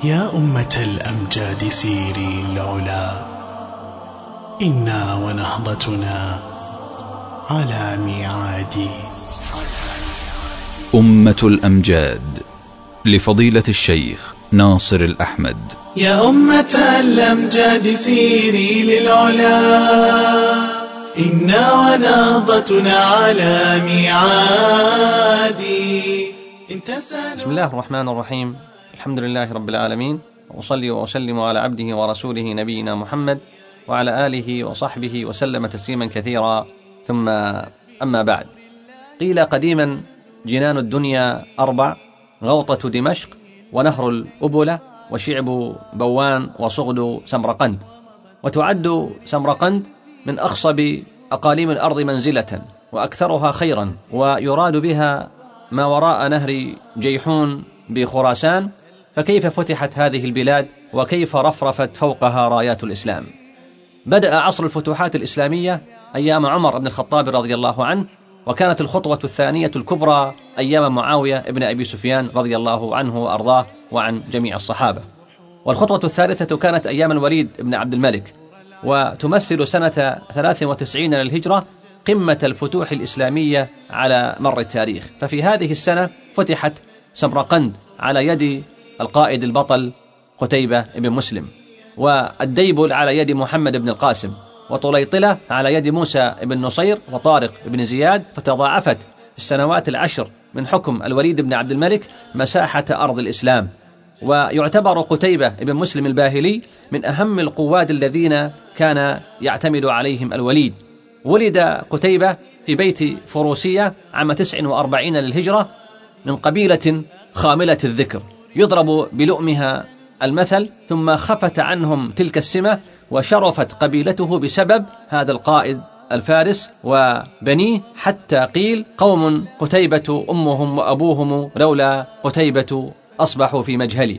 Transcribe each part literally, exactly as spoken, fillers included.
يا أمة الأمجاد سيري العلا، إنا ونهضتنا على ميعاد. أمة الأمجاد لفضيلة الشيخ ناصر الأحمد. يا أمة الأمجاد سيري للعلا، إنا ونهضتنا على ميعاد. بسم الله الرحمن الرحيم، الحمد لله رب العالمين، وأصلي وأسلم على عبده ورسوله نبينا محمد وعلى آله وصحبه وسلم تسليما كثيرا، ثم أما بعد. قيل قديما جنان الدنيا أربع: غوطة دمشق، ونهر الأبلة، وشعب بوان، وصغد سمرقند. وتعد سمرقند من أخصب أقاليم الأرض منزلة وأكثرها خيرا، ويراد بها ما وراء نهر جيحون بخراسان. فكيف فتحت هذه البلاد، وكيف رفرفت فوقها رايات الإسلام؟ بدأ عصر الفتوحات الإسلامية أيام عمر بن الخطاب رضي الله عنه، وكانت الخطوة الثانية الكبرى أيام معاوية ابن أبي سفيان رضي الله عنه وأرضاه وعن جميع الصحابة. والخطوة الثالثة كانت أيام الوليد بن عبد الملك، وتمثل سنة ثلاث وتسعين للهجرة قمة الفتوح الإسلامية على مر التاريخ. ففي هذه السنة فتحت سمرقند على يد القائد البطل قتيبة بن مسلم، والديبل على يد محمد بن القاسم، وطليطلة على يد موسى بن نصير وطارق بن زياد. فتضاعفت السنوات العشر من حكم الوليد بن عبد الملك مساحة أرض الإسلام. ويعتبر قتيبة بن مسلم الباهلي من أهم القواد الذين كان يعتمد عليهم الوليد. ولد قتيبة في بيت فروسية عام تسع وأربعين للهجرة من قبيلة خاملة الذكر يضرب بلؤمها المثل، ثم خفت عنهم تلك السمة، وشرفت قبيلته بسبب هذا القائد الفارس وبنيه، حتى قيل: قوم قتيبة أمهم وأبوهم، لولا قتيبة أصبحوا في مجهلي.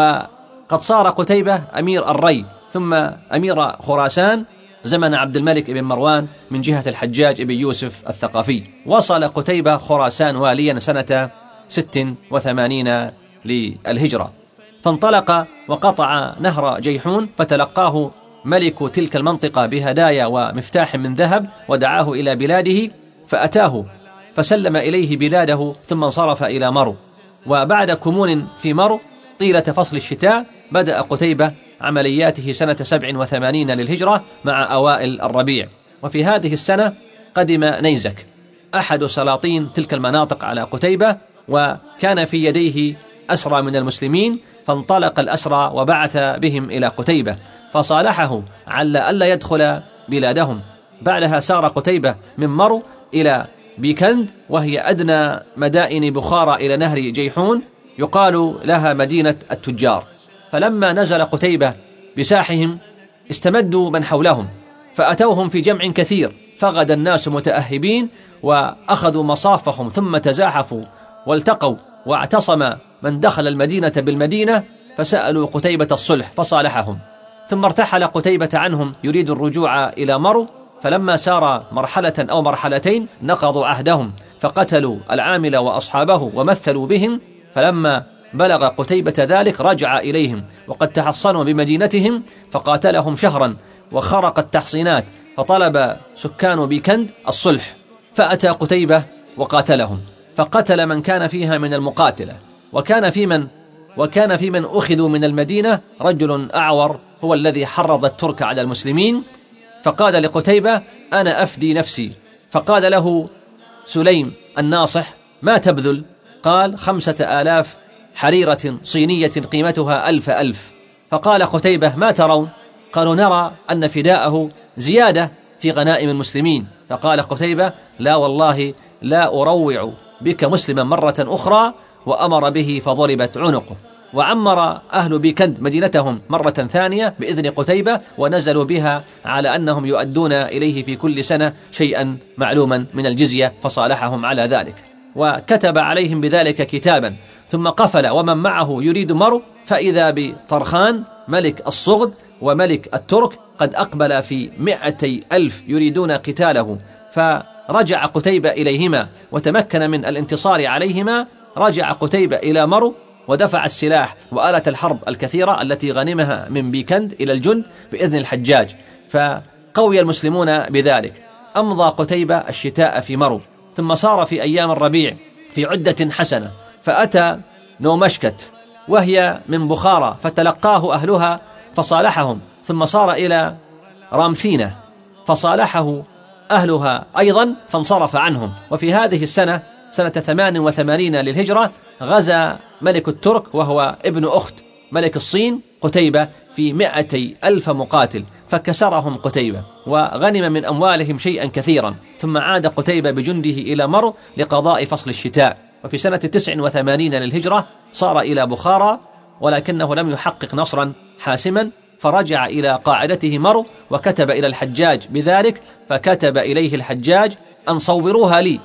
وقد صار قتيبة أمير الري ثم أمير خراسان زمن عبد الملك بن مروان من جهة الحجاج بن يوسف الثقفي. وصل قتيبة خراسان واليا سنة ست وثمانين للهجرة، فانطلق وقطع نهر جيحون، فتلقاه ملك تلك المنطقة بهدايا ومفتاح من ذهب، ودعاه إلى بلاده، فأتاه فسلم إليه بلاده، ثم انصرف إلى مرو. وبعد كمون في مرو طيلة فصل الشتاء بدأ قتيبة عملياته سنة سبع وثمانين للهجرة مع أوائل الربيع. وفي هذه السنة قدم نيزك أحد سلاطين تلك المناطق على قتيبة، وكان في يديه أسرى من المسلمين، فانطلق الأسرى وبعث بهم إلى قتيبة، فصالحه على ألا يدخل بلادهم. بعدها سار قتيبة من مرو إلى بيكند، وهي أدنى مدائن بخارى إلى نهر جيحون، يقال لها مدينة التجار. فلما نزل قتيبة بساحهم استمدوا من حولهم، فأتوهم في جمع كثير، فغد الناس متأهبين، وأخذوا مصافهم، ثم تزاحفوا والتقوا، واعتصم من دخل المدينة بالمدينة، فسألوا قتيبة الصلح فصالحهم. ثم ارتحل قتيبة عنهم يريد الرجوع إلى مرو، فلما سار مرحلة أو مرحلتين نقضوا عهدهم، فقتلوا العامل وأصحابه ومثلوا بهم. فلما بلغ قتيبة ذلك رجع إليهم، وقد تحصنوا بمدينتهم، فقاتلهم شهرا وخرق التحصينات، فطلب سكان بيكند الصلح، فأتى قتيبة وقاتلهم، فقتل من كان فيها من المقاتلة. وكان في من وكان في من أخذوا من المدينة رجل أعور هو الذي حرض الترك على المسلمين، فقال لقتيبة: أنا أفدي نفسي. فقال له سليم الناصح: ما تبذل؟ قال: خمسة آلاف حريرة صينية قيمتها ألف ألف. فقال قتيبة: ما ترون؟ قالوا: نرى أن فداءه زيادة في غنائم المسلمين. فقال قتيبة: لا والله لا أروع بك مسلما مرة أخرى، وأمر به فضربت عنقه. وعمر أهل بيكند مدينتهم مرة ثانية بإذن قتيبة، ونزلوا بها على أنهم يؤدون إليه في كل سنة شيئا معلوما من الجزية، فصالحهم على ذلك، وكتب عليهم بذلك كتابا. ثم قفل ومن معه يريد مرو، فإذا بطرخان ملك الصغد وملك الترك قد أقبل في مئتي ألف يريدون قتاله، فرجع قتيبة إليهما وتمكن من الانتصار عليهما. رجع قتيبة إلى مرو ودفع السلاح وآلة الحرب الكثيرة التي غنمها من بيكند إلى الجند بإذن الحجاج، فقوي المسلمون بذلك. أمضى قتيبة الشتاء في مرو، ثم صار في أيام الربيع في عدة حسنة، فأتى نومشكت وهي من بخارى، فتلقاه أهلها فصالحهم، ثم صار إلى رامثينة فصالحه أهلها أيضا فانصرف عنهم. وفي هذه السنة سنة ثمان وثمانين للهجرة غزا ملك الترك وهو ابن أخت ملك الصين قتيبة في مائتي ألف مقاتل، فكسرهم قتيبة وغنم من أموالهم شيئا كثيرا، ثم عاد قتيبة بجنده إلى مرو لقضاء فصل الشتاء. وفي سنة تسع وثمانين للهجرة صار إلى بخارى، ولكنه لم يحقق نصرا حاسما، فرجع إلى قاعدته مرو وكتب إلى الحجاج بذلك، فكتب إليه الحجاج أن صوروها لي،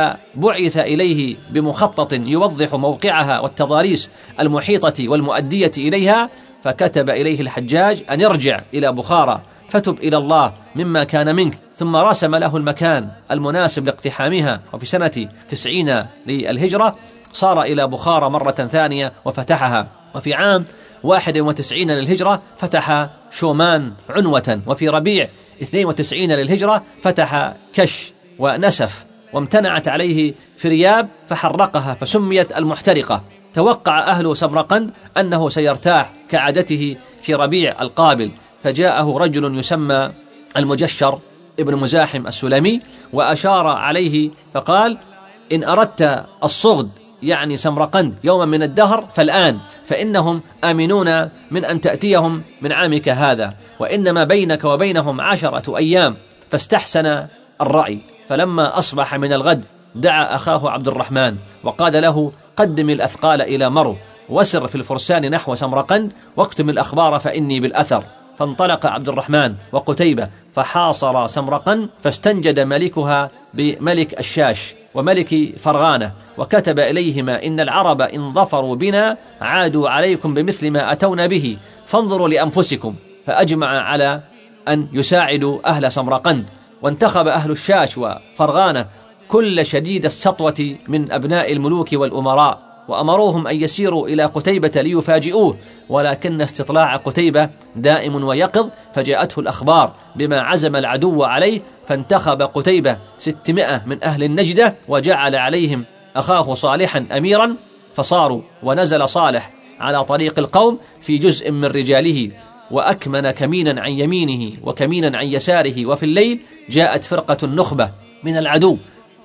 فبعث إليه بمخطط يوضح موقعها والتضاريس المحيطة والمؤدية إليها، فكتب إليه الحجاج أن يرجع إلى بخارى فتب إلى الله مما كان منك، ثم رسم له المكان المناسب لاقتحامها. وفي سنة تسعين للهجرة صار إلى بخارى مرة ثانية وفتحها. وفي عام واحد وتسعين للهجرة فتح شومان عنوة. وفي ربيع اثنين وتسعين للهجرة فتح كش ونسف، وامتنعت عليه فرياب فحرقها فسميت المحترقة. توقع أهل سمرقند أنه سيرتاح كعادته في ربيع القابل، فجاءه رجل يسمى المجشر ابن مزاحم السلمي وأشار عليه فقال: إن أردت الصغد يعني سمرقند يوما من الدهر فالآن، فإنهم آمنون من أن تأتيهم من عامك هذا، وإنما بينك وبينهم عشرة أيام. فاستحسن الرأي، فلما أصبح من الغد دعا أخاه عبد الرحمن وقال له: قدم الأثقال إلى مرو، وسر في الفرسان نحو سمرقند، واكتم الأخبار فإني بالأثر. فانطلق عبد الرحمن وقتيبة فحاصر سمرقند، فاستنجد ملكها بملك الشاش وملك فرغانة، وكتب إليهما: إن العرب إن ظفروا بنا عادوا عليكم بمثل ما أتونا به، فانظروا لأنفسكم. فأجمع على أن يساعدوا أهل سمرقند، وانتخب أهل الشاش وفرغانة كل شديد السطوة من أبناء الملوك والأمراء، وأمروهم أن يسيروا إلى قتيبة ليفاجئوه، ولكن استطلاع قتيبة دائم ويقظ، فجاءته الأخبار بما عزم العدو عليه، فانتخب قتيبة ستمائة من أهل النجدة وجعل عليهم أخاه صالحا أميرا، فصاروا. ونزل صالح على طريق القوم في جزء من رجاله، وأكمن كمينا عن يمينه وكمينا عن يساره، وفي الليل جاءت فرقة النخبة من العدو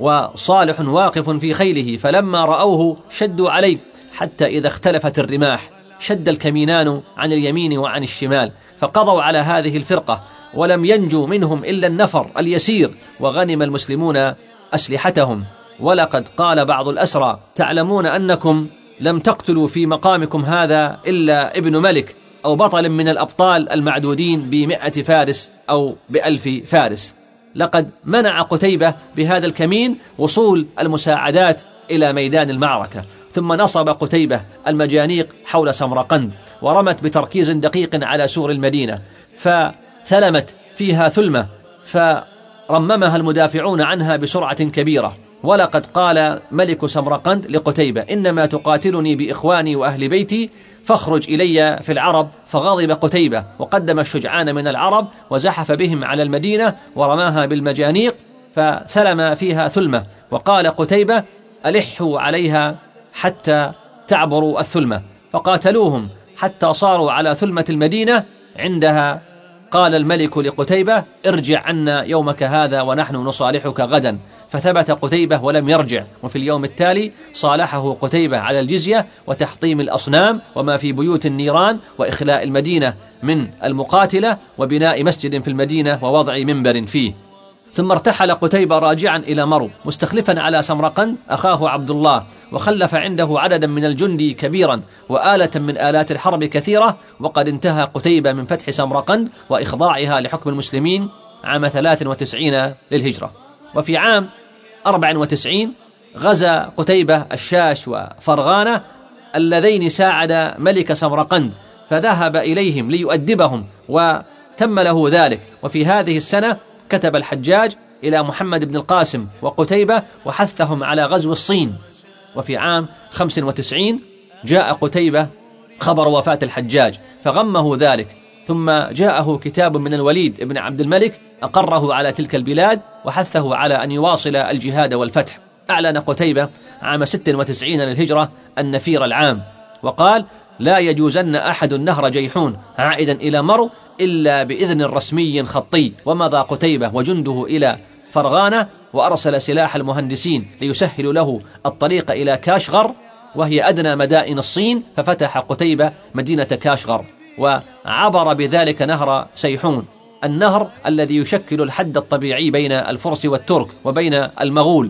وصالح واقف في خيله، فلما رأوه شدوا عليه، حتى إذا اختلفت الرماح شد الكمينان عن اليمين وعن الشمال، فقضوا على هذه الفرقة، ولم ينجو منهم إلا النفر اليسير، وغنم المسلمون أسلحتهم. ولقد قال بعض الأسرى: تعلمون أنكم لم تقتلوا في مقامكم هذا إلا ابن ملك أو بطل من الأبطال المعدودين بمئة فارس أو بألف فارس. لقد منع قتيبة بهذا الكمين وصول المساعدات إلى ميدان المعركة. ثم نصب قتيبة المجانيق حول سمرقند، ورمت بتركيز دقيق على سور المدينة، فثلمت فيها ثلمة، فرممها المدافعون عنها بسرعة كبيرة. ولقد قال ملك سمرقند لقتيبة: إنما تقاتلني بإخواني وأهل بيتي، فاخرج إلي في العرب. فغضب قتيبة وقدم الشجعان من العرب وزحف بهم على المدينة ورماها بالمجانيق، فثلم فيها ثلمة. وقال قتيبة: ألحوا عليها حتى تعبروا الثلمة، فقاتلوهم حتى صاروا على ثلمة المدينة. عندها قال الملك لقتيبة: ارجع عنا يومك هذا ونحن نصالحك غدا. فثبت قتيبة ولم يرجع. وفي اليوم التالي صالحه قتيبة على الجزية وتحطيم الأصنام وما في بيوت النيران، وإخلاء المدينة من المقاتلة، وبناء مسجد في المدينة ووضع منبر فيه. ثم ارتحل قتيبة راجعا إلى مرو، مستخلفا على سمرقند أخاه عبد الله، وخلف عنده عددا من الجند كبيرا وآلة من آلات الحرب كثيرة. وقد انتهى قتيبة من فتح سمرقند وإخضاعها لحكم المسلمين عام ثلاث وتسعين للهجرة. وفي عام أربع وتسعين غزا قتيبة الشاش وفرغانة اللذين ساعد ملك سمرقند، فذهب إليهم ليؤدبهم وتم له ذلك. وفي هذه السنة كتب الحجاج إلى محمد بن القاسم وقتيبة وحثهم على غزو الصين. وفي عام خمس وتسعين جاء قتيبة خبر وفاة الحجاج فغمه ذلك، ثم جاءه كتاب من الوليد بن عبد الملك أقره على تلك البلاد وحثه على أن يواصل الجهاد والفتح. أعلن قتيبة عام ست وتسعين للهجرة النفير العام وقال: لا يجوزن أحد نهر جيحون عائدا إلى مرو إلا بإذن رسمي خطي. ومضى قتيبة وجنده إلى فرغانة وأرسل سلاح المهندسين ليسهل له الطريق إلى كاشغر وهي أدنى مدائن الصين، ففتح قتيبة مدينة كاشغر وعبر بذلك نهر سيحون، النهر الذي يشكل الحد الطبيعي بين الفرس والترك وبين المغول.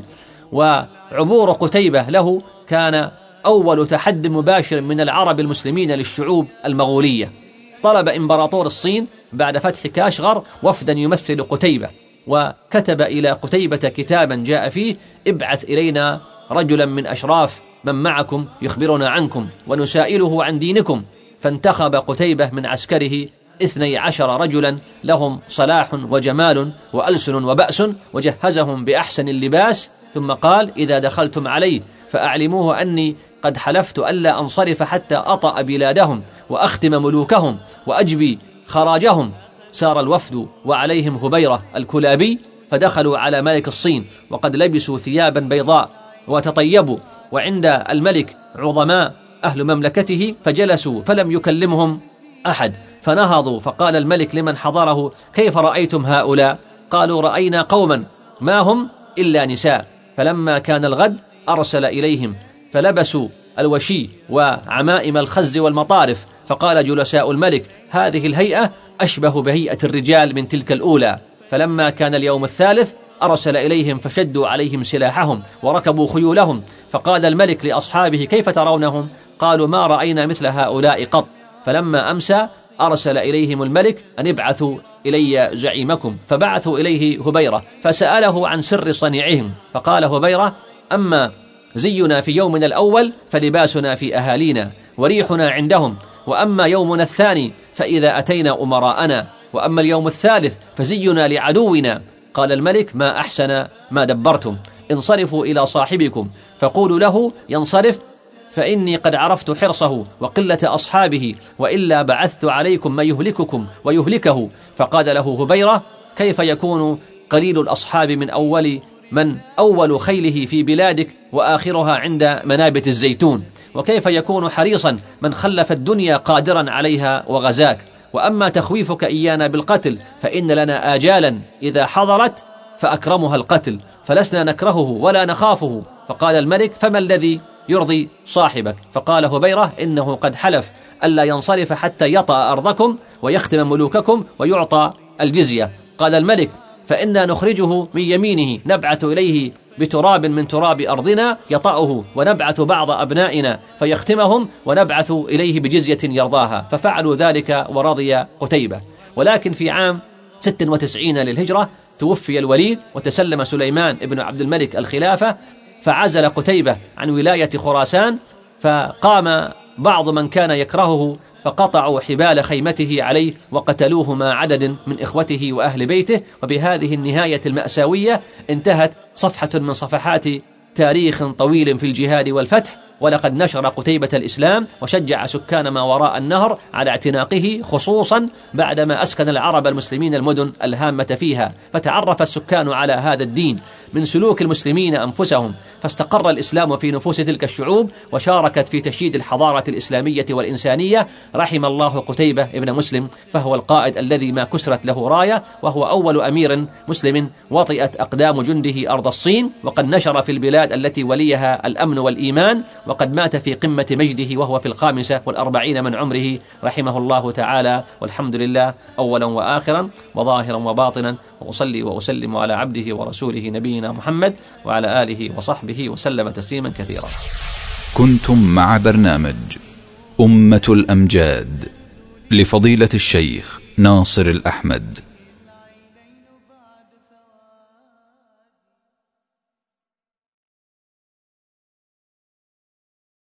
وعبور قتيبة له كان أول تحد مباشر من العرب المسلمين للشعوب المغولية. طلب إمبراطور الصين بعد فتح كاشغر وفدا يمثل قتيبة، وكتب إلى قتيبة كتابا جاء فيه: ابعث إلينا رجلا من أشراف من معكم يخبرنا عنكم ونسائله عن دينكم. فانتخب قتيبة من عسكره اثني عشر رجلا لهم صلاح وجمال وألسن وبأس، وجهزهم بأحسن اللباس، ثم قال: إذا دخلتم عليه فأعلموه أني قد حلفت ألا أنصرف حتى أطأ بلادهم وأختم ملوكهم وأجبي خراجهم. سار الوفد وعليهم هبيرة الكلابي، فدخلوا على ملك الصين وقد لبسوا ثيابا بيضاء وتطيبوا، وعند الملك عظماء أهل مملكته، فجلسوا فلم يكلمهم أحد، فنهضوا فقال الملك لمن حضره: كيف رأيتم هؤلاء؟ قالوا: رأينا قوما ما هم إلا نساء. فلما كان الغد أرسل إليهم فلبسوا الوشي وعمائم الخز والمطارف، فقال جلساء الملك: هذه الهيئة أشبه بهيئة الرجال من تلك الأولى. فلما كان اليوم الثالث أرسل إليهم فشدوا عليهم سلاحهم وركبوا خيولهم، فقال الملك لأصحابه: كيف ترونهم؟ قالوا: ما رأينا مثل هؤلاء قط. فلما أمسى أرسل إليهم الملك أن ابعثوا إلي زعيمكم، فبعثوا إليه هبيرة فسأله عن سر صنيعهم، فقال هبيرة: أما زينا في يومنا الأول فلباسنا في أهالينا وريحنا عندهم، وأما يومنا الثاني فإذا أتينا أمراءنا، وأما اليوم الثالث فزينا لعدونا. قال الملك: ما أحسن ما دبرتم، انصرفوا إلى صاحبكم فقولوا له ينصرف، فإني قد عرفت حرصه وقلة أصحابه، وإلا بعثت عليكم ما يهلككم ويهلكه. فقال له هبيرة: كيف يكون قليل الأصحاب من أول من أول خيله في بلادك وآخرها عند منابت الزيتون؟ وكيف يكون حريصا من خلف الدنيا قادرا عليها وغزاك؟ وأما تخويفك إيانا بالقتل فإن لنا آجالا إذا حضرت فأكرمها القتل، فلسنا نكرهه ولا نخافه. فقال الملك: فما الذي يرضي صاحبك؟ فقال هبيرة: إنه قد حلف ألا ينصرف حتى يطأ أرضكم ويختم ملوككم ويعطى الجزية. قال الملك: فإنا نخرجه من يمينه، نبعث إليه بتراب من تراب أرضنا يطأه، ونبعث بعض أبنائنا فيختمهم، ونبعث إليه بجزية يرضاها. ففعلوا ذلك ورضي قتيبة. ولكن في عام ست وتسعين للهجرة توفي الوليد وتسلم سليمان بن عبد الملك الخلافة، فعزل قتيبة عن ولاية خراسان، فقام بعض من كان يكرهه فقطعوا حبال خيمته عليه وقتلوه مع عدد من إخوته وأهل بيته. وبهذه النهاية المأساوية انتهت صفحة من صفحات تاريخ طويل في الجهاد والفتح. ولقد نشر قتيبة الإسلام وشجع سكان ما وراء النهر على اعتناقه، خصوصا بعدما أسكن العرب المسلمين المدن الهامة فيها، فتعرف السكان على هذا الدين من سلوك المسلمين أنفسهم، فاستقر الإسلام في نفوس تلك الشعوب وشاركت في تشييد الحضارة الإسلامية والإنسانية. رحم الله قتيبة ابن مسلم، فهو القائد الذي ما كسرت له راية، وهو أول أمير مسلم وطئت أقدام جنده أرض الصين، وقد نشر في البلاد التي وليها الأمن والإيمان، وقد مات في قمة مجده وهو في الخامسة والأربعين من عمره رحمه الله تعالى. والحمد لله أولا وآخرا وظاهرا وباطنا، وأصلي وأسلم على عبده ورسوله نبينا محمد وعلى آله وصحبه وسلم تسليما كثيرا. كنتم مع برنامج أمة الأمجاد لفضيلة الشيخ ناصر الأحمد.